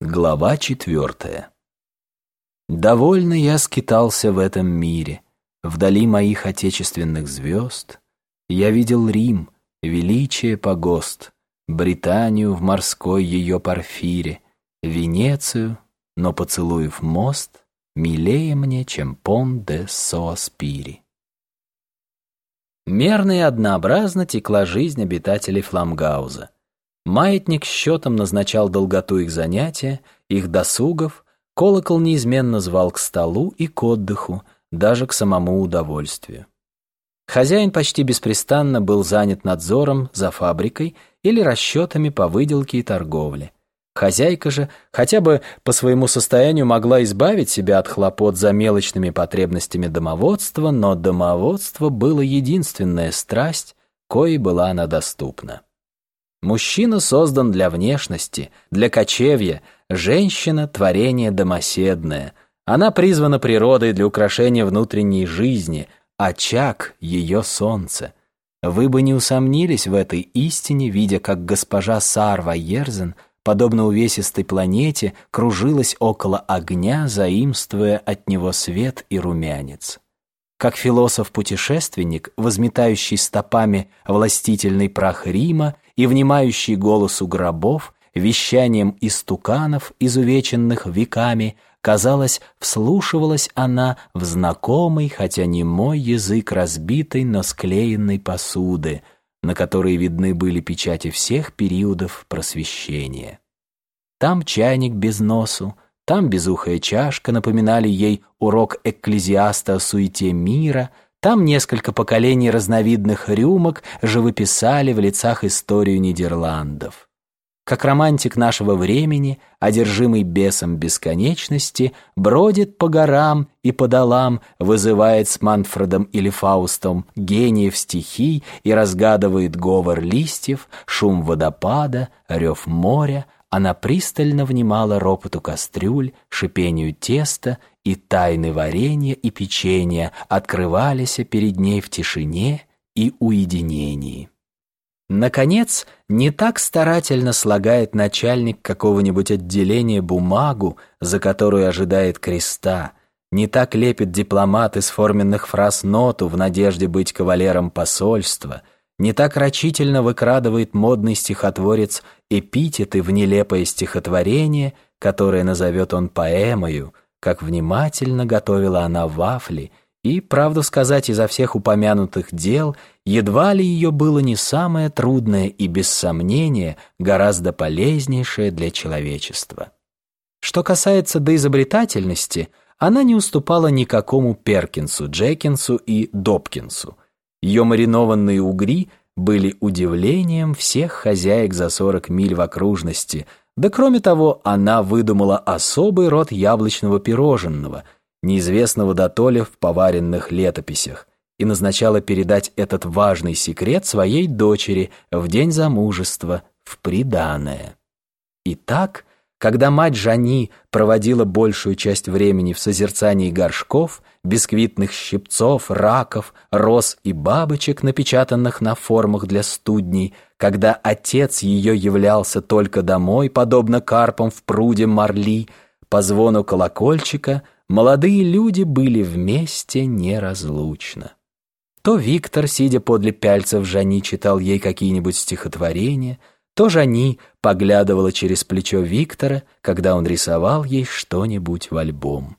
Глава 4. Довольно я скитался в этом мире. Вдали моих отечественных звезд я видел Рим, величие погост, Британию в морской ее порфире, Венецию, но, поцелуев мост, милее мне, чем Пон-де-Соаспири. Мерно и однообразно текла жизнь обитателей Фламгауза. Маятник счетом назначал долготу их занятия, их досугов, колокол неизменно звал к столу и к отдыху, даже к самому удовольствию. Хозяин почти беспрестанно был занят надзором за фабрикой или расчетами по выделке и торговле. Хозяйка же хотя бы по своему состоянию могла избавить себя от хлопот за мелочными потребностями домоводства, но домоводство было единственная страсть, коей была она доступна. Мужчина создан для внешности, для кочевья, женщина — творение домоседное. Она призвана природой для украшения внутренней жизни, очаг — ее солнце. Вы бы не усомнились в этой истине, видя, как госпожа Сарва Ерзен, подобно увесистой планете, кружилась около огня, заимствуя от него свет и румянец. Как философ-путешественник, возметающий стопами властительный прах Рима и внимающий голосу гробов, вещанием истуканов, изувеченных веками, казалось, вслушивалась она в знакомый, хотя немой язык разбитой, но склеенной посуды, на которой видны были печати всех периодов просвещения. Там чайник без носу, там безухая чашка напоминали ей урок экклезиаста о суете мира, там несколько поколений разновидных рюмок живописали в лицах историю Нидерландов. Как романтик нашего времени, одержимый бесом бесконечности, бродит по горам и по долам, вызывает с Манфредом или Фаустом гениев стихий и разгадывает говор листьев, шум водопада, рев моря, она пристально внимала ропоту кастрюль, шипению теста, и тайны варенья и печенья открывались перед ней в тишине и уединении. Наконец, не так старательно слагает начальник какого-нибудь отделения бумагу, за которую ожидает креста, не так лепит дипломат из форменных фраз ноту в надежде быть кавалером посольства, не так рачительно выкрадывает модный стихотворец эпитеты в нелепое стихотворение, которое назовет он поэмою, как внимательно готовила она вафли, и, правду сказать, изо всех упомянутых дел едва ли ее было не самое трудное и, без сомнения, гораздо полезнейшее для человечества. Что касается доизобретательности, она не уступала никакому Перкинсу, Джекинсу и Добкинсу. Ее маринованные угри были удивлением всех хозяек за 40 миль в окружности, да кроме того, она выдумала особый род яблочного пироженного, неизвестного дотоле в поваренных летописях, и назначала передать этот важный секрет своей дочери в день замужества в приданое. Итак, когда мать Жани проводила большую часть времени в созерцании горшков, бисквитных щипцов, раков, роз и бабочек, напечатанных на формах для студней, когда отец ее являлся только домой, подобно карпам в пруде Марли, по звону колокольчика, молодые люди были вместе неразлучно. То Виктор, сидя подле пяльцев Жани, читал ей какие-нибудь стихотворения, то Жани поглядывала через плечо Виктора, когда он рисовал ей что-нибудь в альбом.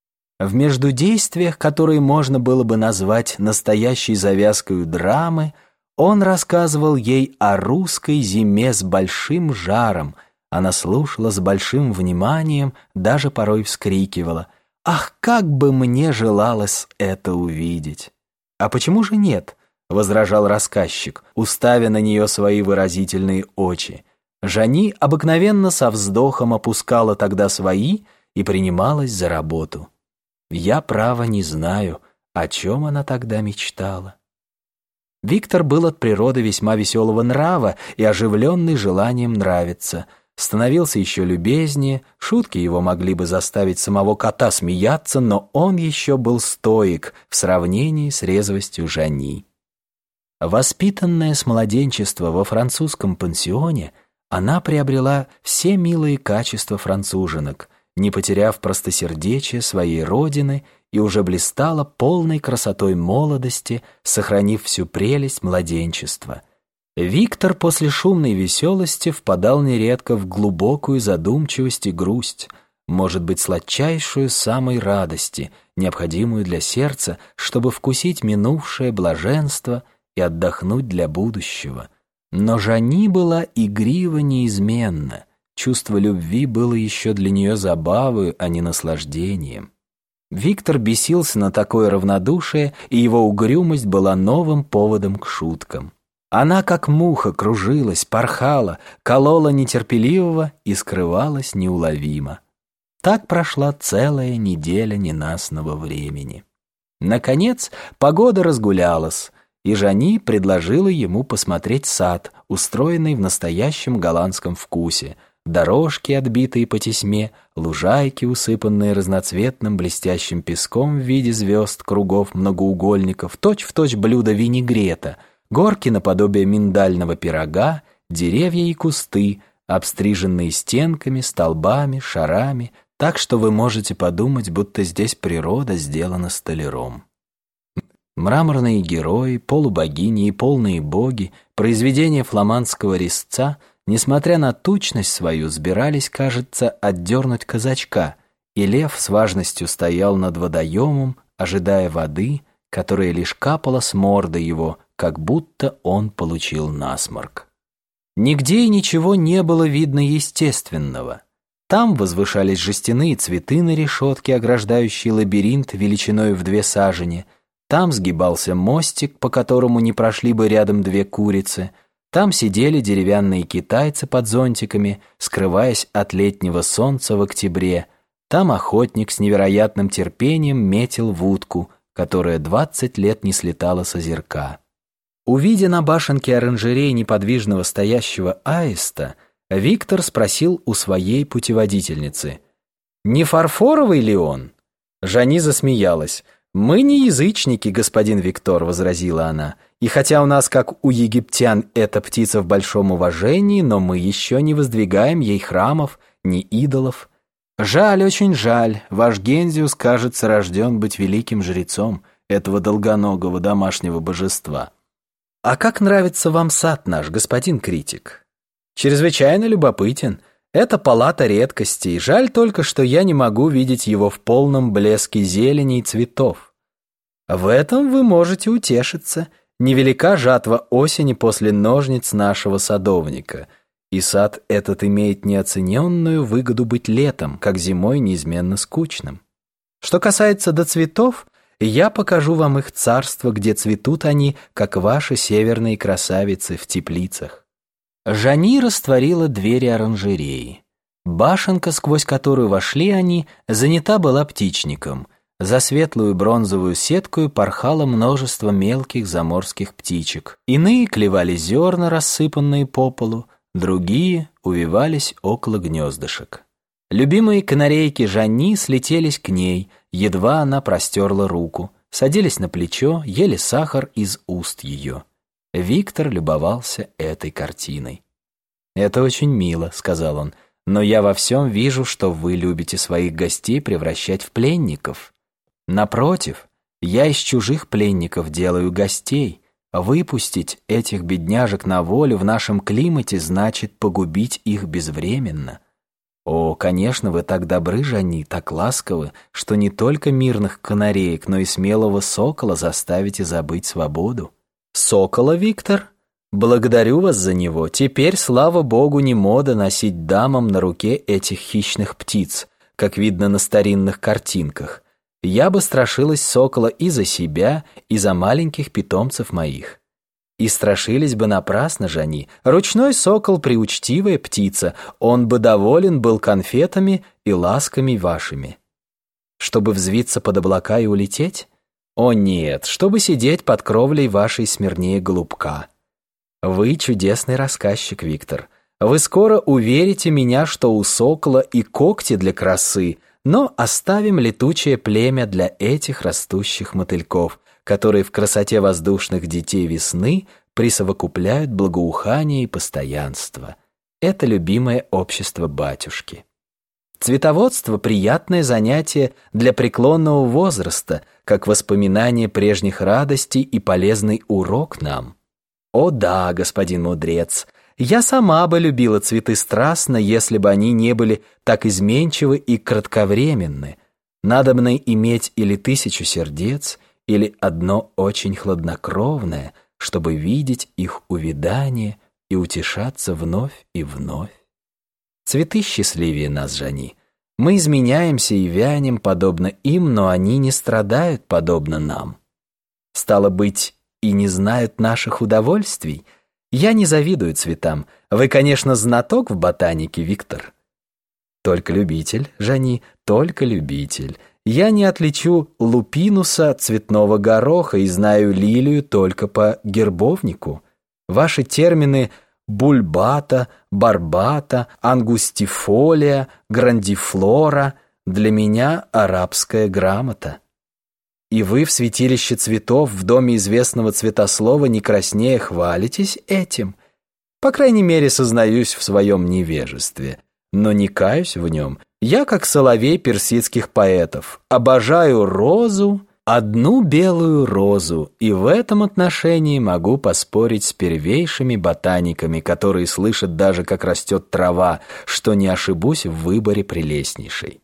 В междудействиях, которые можно было бы назвать настоящей завязкой драмы, он рассказывал ей о русской зиме с большим жаром. Она слушала с большим вниманием, даже порой вскрикивала: «Ах, как бы мне желалось это увидеть!» «А почему же нет?» — возражал рассказчик, уставя на нее свои выразительные очи. Жани обыкновенно со вздохом опускала тогда свои и принималась за работу. Я, право, не знаю, о чем она тогда мечтала. Виктор был от природы весьма веселого нрава и оживленный желанием нравиться. Становился еще любезнее, шутки его могли бы заставить самого кота смеяться, но он еще был стоик в сравнении с резвостью Жани. Воспитанная с младенчества во французском пансионе, она приобрела все милые качества француженок, не потеряв простосердечие своей родины и уже блистала полной красотой молодости, сохранив всю прелесть младенчества. Виктор после шумной веселости впадал нередко в глубокую задумчивость и грусть, может быть, сладчайшую самой радости, необходимую для сердца, чтобы вкусить минувшее блаженство и отдохнуть для будущего. Но Жани была игрива неизменна, чувство любви было еще для нее забавою, а не наслаждением. Виктор бесился на такое равнодушие, и его угрюмость была новым поводом к шуткам. Она, как муха, кружилась, порхала, колола нетерпеливого и скрывалась неуловимо. Так прошла целая неделя ненастного времени. Наконец, погода разгулялась, и Жани предложила ему посмотреть сад, устроенный в настоящем голландском вкусе, дорожки, отбитые по тесьме, лужайки, усыпанные разноцветным блестящим песком в виде звезд, кругов, многоугольников, точь-в-точь блюдо винегрета, горки наподобие миндального пирога, деревья и кусты, обстриженные стенками, столбами, шарами, так что вы можете подумать, будто здесь природа сделана столяром. Мраморные герои, полубогини и полные боги, произведения фламандского резца, несмотря на тучность свою, сбирались, кажется, отдернуть казачка, и лев с важностью стоял над водоемом, ожидая воды, которая лишь капала с морды его, как будто он получил насморк. Нигде и ничего не было видно естественного. Там возвышались жестяные цветы на решетке, ограждающие лабиринт величиной в 2 сажени. Там сгибался мостик, по которому не прошли бы рядом 2 курицы. Там сидели деревянные китайцы под зонтиками, скрываясь от летнего солнца в октябре. Там охотник с невероятным терпением метил в утку, которая 20 лет не слетала с озерка. Увидя на башенке оранжерей неподвижного стоящего аиста, Виктор спросил у своей путеводительницы: «Не фарфоровый ли он?» Жани засмеялась. «Мы не язычники, господин Виктор», — возразила она, «и хотя у нас, как у египтян, эта птица в большом уважении, но мы еще не воздвигаем ей храмов, ни идолов. Жаль, очень жаль, ваш Гензиус, кажется, рожден быть великим жрецом этого долгоногого домашнего божества. А как нравится вам сад наш, господин критик? Чрезвычайно любопытен. Это палата редкостей. Жаль только, что я не могу видеть его в полном блеске зелени и цветов. В этом вы можете утешиться. Невелика жатва осени после ножниц нашего садовника. И сад этот имеет неоцененную выгоду быть летом, как зимой неизменно скучным. Что касается до цветов, я покажу вам их царство, где цветут они, как ваши северные красавицы в теплицах. Жани растворила двери оранжереи. Башенка, сквозь которую вошли они, занята была птичником. За светлую бронзовую сеткою порхало множество мелких заморских птичек. Иные клевали зерна, рассыпанные по полу, другие увивались около гнездышек. Любимые канарейки Жани слетелись к ней, едва она простерла руку, садились на плечо, ели сахар из уст ее. Виктор любовался этой картиной. «Это очень мило», — сказал он, «но я во всем вижу, что вы любите своих гостей превращать в пленников. Напротив, я из чужих пленников делаю гостей. Выпустить этих бедняжек на волю в нашем климате значит погубить их безвременно. О, конечно, вы так добры, Жани, так ласковы, что не только мирных канареек, но и смелого сокола заставите забыть свободу». «Сокола, Виктор? Благодарю вас за него. Теперь, слава богу, не мода носить дамам на руке этих хищных птиц, как видно на старинных картинках. Я бы страшилась сокола и за себя, и за маленьких питомцев моих. И страшились бы напрасно, Жани. Ручной сокол — приучтивая птица, он бы доволен был конфетами и ласками вашими. Чтобы взвиться под облака и улететь? О нет, чтобы сидеть под кровлей вашей смирнее голубка. Вы чудесный рассказчик, Виктор. Вы скоро уверите меня, что у сокола и когти для красы, но оставим летучее племя для этих растущих мотыльков, которые в красоте воздушных детей весны присовокупляют благоухание и постоянство. это любимое общество батюшки. Цветоводство – приятное занятие для преклонного возраста, как воспоминание прежних радостей и полезный урок нам. О да, господин мудрец, я сама бы любила цветы страстно, если бы они не были так изменчивы и кратковременны. Надобно иметь или 1000 сердец, или одно очень хладнокровное, чтобы видеть их увядание и утешаться вновь и вновь. Цветы счастливее нас, Жани. Мы изменяемся и вянем, подобно им, но они не страдают, подобно нам. Стало быть, и не знают наших удовольствий. Я не завидую цветам. Вы, конечно, знаток в ботанике, Виктор. Только любитель, Жани, только любитель. Я не отличу лупинуса от цветного гороха и знаю лилию только по гербовнику. Ваши термины бульбата, барбата, ангустифолия, грандифлора для меня арабская грамота. И вы в святилище цветов в доме известного цветослова не краснее хвалитесь этим. По крайней мере, сознаюсь в своем невежестве, но не каюсь в нем. Я, как соловей персидских поэтов, обожаю розу, одну белую розу, и в этом отношении могу поспорить с первейшими ботаниками, которые слышат даже, как растет трава, что не ошибусь в выборе прелестнейшей.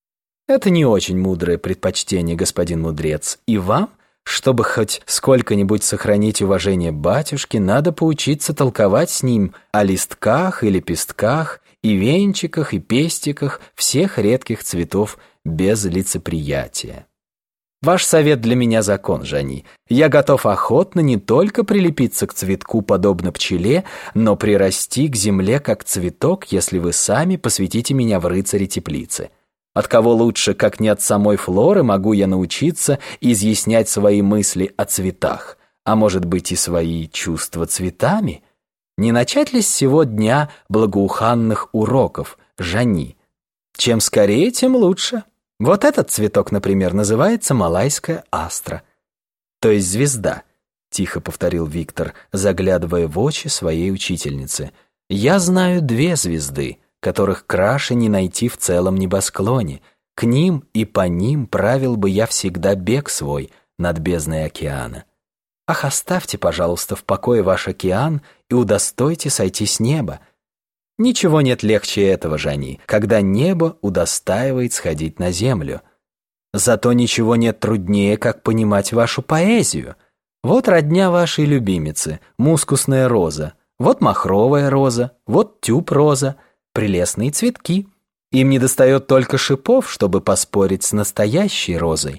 Это не очень мудрое предпочтение, господин мудрец, и вам, чтобы хоть сколько-нибудь сохранить уважение батюшки, надо поучиться толковать с ним о листках и лепестках, и венчиках, и пестиках всех редких цветов без лицеприятия. Ваш совет для меня закон, Жани. Я готов охотно не только прилепиться к цветку, подобно пчеле, но прирасти к земле, как цветок, если вы сами посвятите меня в рыцари теплицы. От кого лучше, как не от самой Флоры, могу я научиться изъяснять свои мысли о цветах, а может быть и свои чувства цветами? Не начать ли с сего дня благоуханных уроков, Жани? Чем скорее, тем лучше. Вот этот цветок, например, называется малайская астра, то есть звезда, тихо повторил Виктор, заглядывая в очи своей учительницы. Я знаю 2 звезды, которых краше не найти в целом небосклоне. К ним и по ним правил бы я всегда бег свой над бездной океана. Ах, оставьте, пожалуйста, в покое ваш океан и удостойте сойти с неба. Ничего нет легче этого, Жани, когда небо удостаивает сходить на землю. Зато ничего нет труднее, как понимать вашу поэзию. Вот родня вашей любимицы, мускусная роза, вот махровая роза, вот тюб-роза, прелестные цветки. Им недостает только шипов, чтобы поспорить с настоящей розой.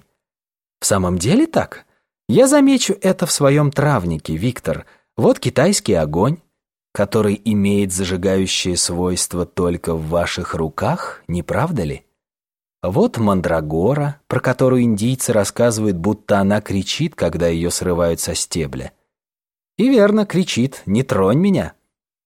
В самом деле так? Я замечу это в своем травнике, Виктор. Вот китайский огонь, который имеет зажигающее свойство только в ваших руках, не правда ли? Вот мандрагора, про которую индийцы рассказывают, будто она кричит, когда ее срывают со стебля. И верно, кричит: «Не тронь меня».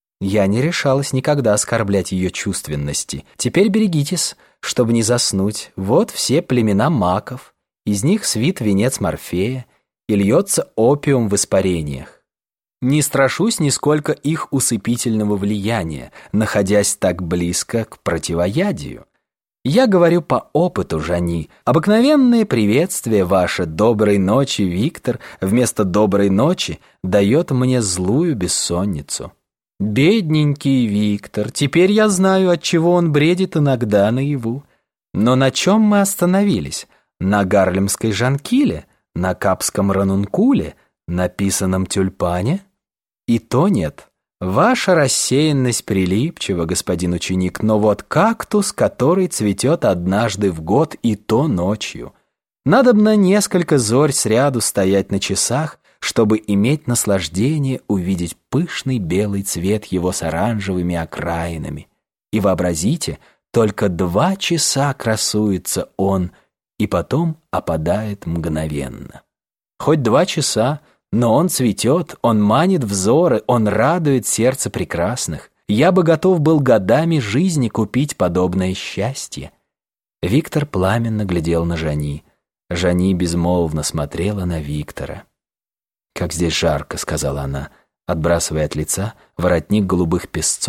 Я не решалась никогда оскорблять ее чувственности. Теперь берегитесь, чтобы не заснуть. Вот все племена маков, из них свит венец Морфея, и льется опиум в испарениях. Не страшусь нисколько их усыпительного влияния, находясь так близко к противоядию. Я говорю по опыту, Жани. Обыкновенное приветствие ваше «доброй ночи, Виктор» вместо «доброй ночи» дает мне злую бессонницу. Бедненький Виктор, теперь я знаю, от чего он бредит иногда наяву. Но на чем мы остановились? На гарлемской жанкиле? На капском ранункуле? На писаном тюльпане? И то нет. Ваша рассеянность прилипчива, господин ученик, но вот кактус, который цветет однажды в год, и то ночью. Надобно несколько зорь сряду стоять на часах, чтобы иметь наслаждение увидеть пышный белый цвет его с оранжевыми окраинами. И вообразите, только 2 часа красуется он, и потом опадает мгновенно. Хоть 2 часа, но он цветет, он манит взоры, он радует сердце прекрасных. Я бы готов был годами жизни купить подобное счастье. Виктор пламенно глядел на Жани. Жани безмолвно смотрела на Виктора. «Как здесь жарко», — сказала она, отбрасывая от лица воротник голубых песцов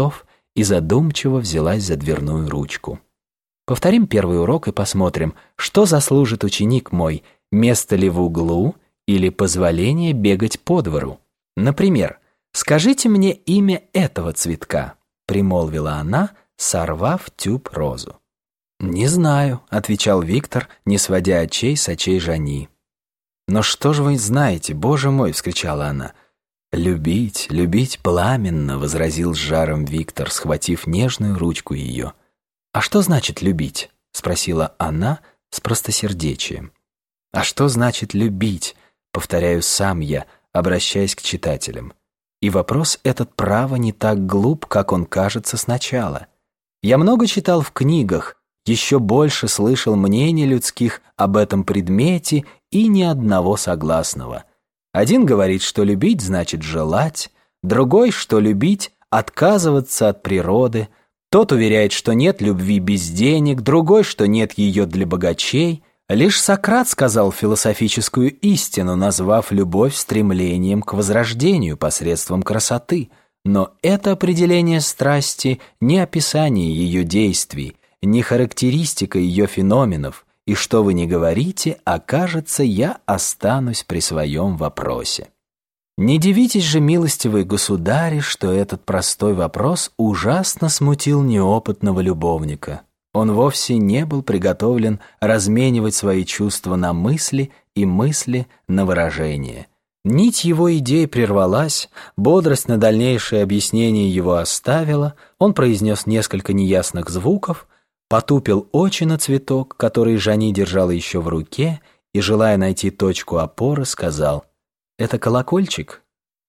и задумчиво взялась за дверную ручку. Повторим первый урок и посмотрим, что заслужит ученик мой, место ли в углу или позволение бегать по двору. Например, «Скажите мне имя этого цветка», — примолвила она, сорвав тюб-розу. «Не знаю», — отвечал Виктор, не сводя очей с очей Жани. «Но что же вы знаете, Боже мой!» — вскричала она. «Любить, любить пламенно», — возразил с жаром Виктор, схватив нежную ручку ее. «А что значит любить?» — спросила она с простосердечием. «А что значит любить?» — повторяю сам я, обращаясь к читателям. И вопрос этот, право, не так глуп, как он кажется сначала. Я много читал в книгах, еще больше слышал мнений людских об этом предмете и ни одного согласного. Один говорит, что любить значит желать, другой, что любить — отказываться от природы, тот уверяет, что нет любви без денег, другой, что нет ее для богачей. Лишь Сократ сказал философическую истину, назвав любовь стремлением к возрождению посредством красоты. Но это определение страсти не описание ее действий, не характеристика ее феноменов, и что вы ни говорите, окажется, я останусь при своем вопросе. Не дивитесь же, милостивые государи, что этот простой вопрос ужасно смутил неопытного любовника. Он вовсе не был приготовлен разменивать свои чувства на мысли и мысли на выражения. Нить его идей прервалась, бодрость на дальнейшее объяснение его оставила, он произнес несколько неясных звуков, потупил очи на цветок, который Жани держала еще в руке, и, желая найти точку опоры, сказал: «Это колокольчик?»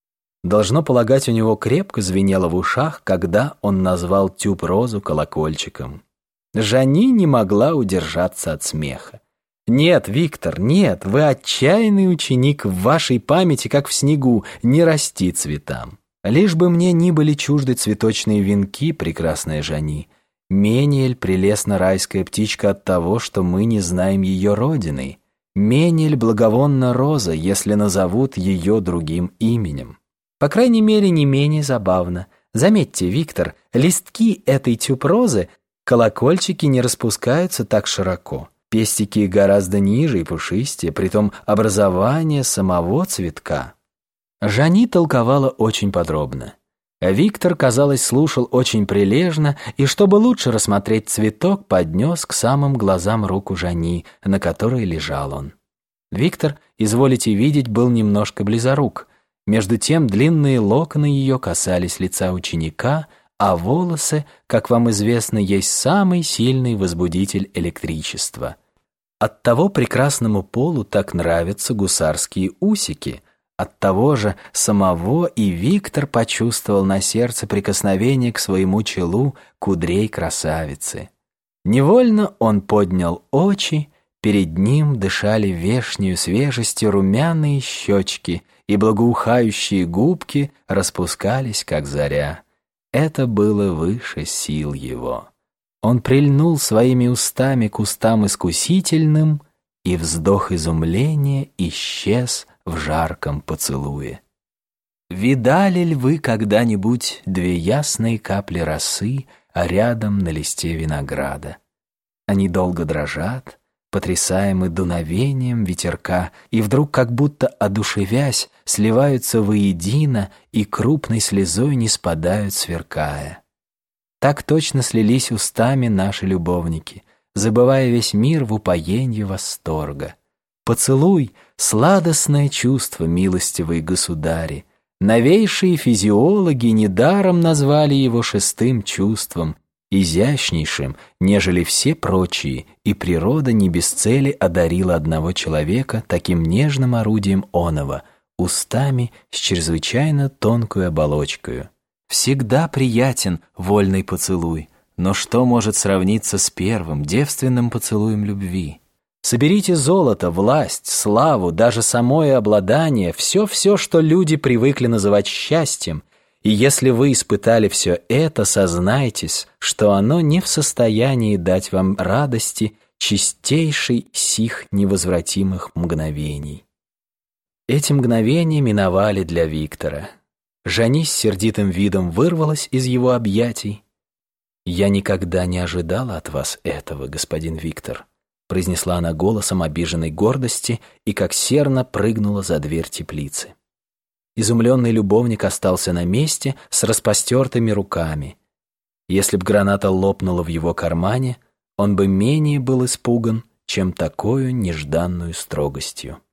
Должно полагать, у него крепко звенело в ушах, когда он назвал тюб-розу колокольчиком. Жани не могла удержаться от смеха. «Нет, Виктор, нет, вы отчаянный ученик, в вашей памяти, как в снегу, не расти цветам. Лишь бы мне ни были чужды цветочные венки, прекрасная Жани. Менее ль прелестна райская птичка от того, что мы не знаем ее родины? Менее ль благовонна роза, если назовут ее другим именем? По крайней мере, не менее забавно. Заметьте, Виктор, листки этой тюб-розы, колокольчики не распускаются так широко. Пестики гораздо ниже и пушистее, притом образование самого цветка». Жани толковала очень подробно. Виктор, казалось, слушал очень прилежно, и, чтобы лучше рассмотреть цветок, поднес к самым глазам руку Жани, на которой лежал он. Виктор, изволите видеть, был немножко близорук. Между тем длинные локоны ее касались лица ученика, а волосы, как вам известно, есть самый сильный возбудитель электричества. Оттого прекрасному полу так нравятся гусарские усики. Оттого же самого и Виктор почувствовал на сердце прикосновение к своему челу кудрей красавицы. Невольно он поднял очи, перед ним дышали вешнею свежестью румяные щечки, и благоухающие губки распускались, как заря. Это было выше сил его. Он прильнул своими устами к устам искусительным, и вздох изумления исчез в жарком поцелуе. Видали ли вы когда-нибудь две ясные капли росы рядом на листе винограда? Они долго дрожат, потрясаемы дуновением ветерка, и вдруг, как будто одушевясь, сливаются воедино и крупной слезой не спадают, сверкая. Так точно слились устами наши любовники, забывая весь мир в упоенье восторга. Поцелуй — сладостное чувство, милостивые государи. Новейшие физиологи недаром назвали его шестым чувством, изящнейшим, нежели все прочие, и природа не без цели одарила одного человека таким нежным орудием оного, устами с чрезвычайно тонкой оболочкою. Всегда приятен вольный поцелуй, но что может сравниться с первым девственным поцелуем любви? Соберите золото, власть, славу, даже самое обладание, все, что люди привыкли называть счастьем, и если вы испытали все это, сознайтесь, что оно не в состоянии дать вам радости чистейшей сих невозвратимых мгновений. Эти мгновения миновали для Виктора. Жани с сердитым видом вырвалась из его объятий. «Я никогда не ожидала от вас этого, господин Виктор», произнесла она голосом обиженной гордости и как серна прыгнула за дверь теплицы. Изумленный любовник остался на месте с распростертыми руками. Если б граната лопнула в его кармане, он бы менее был испуган, чем такою нежданную строгостью.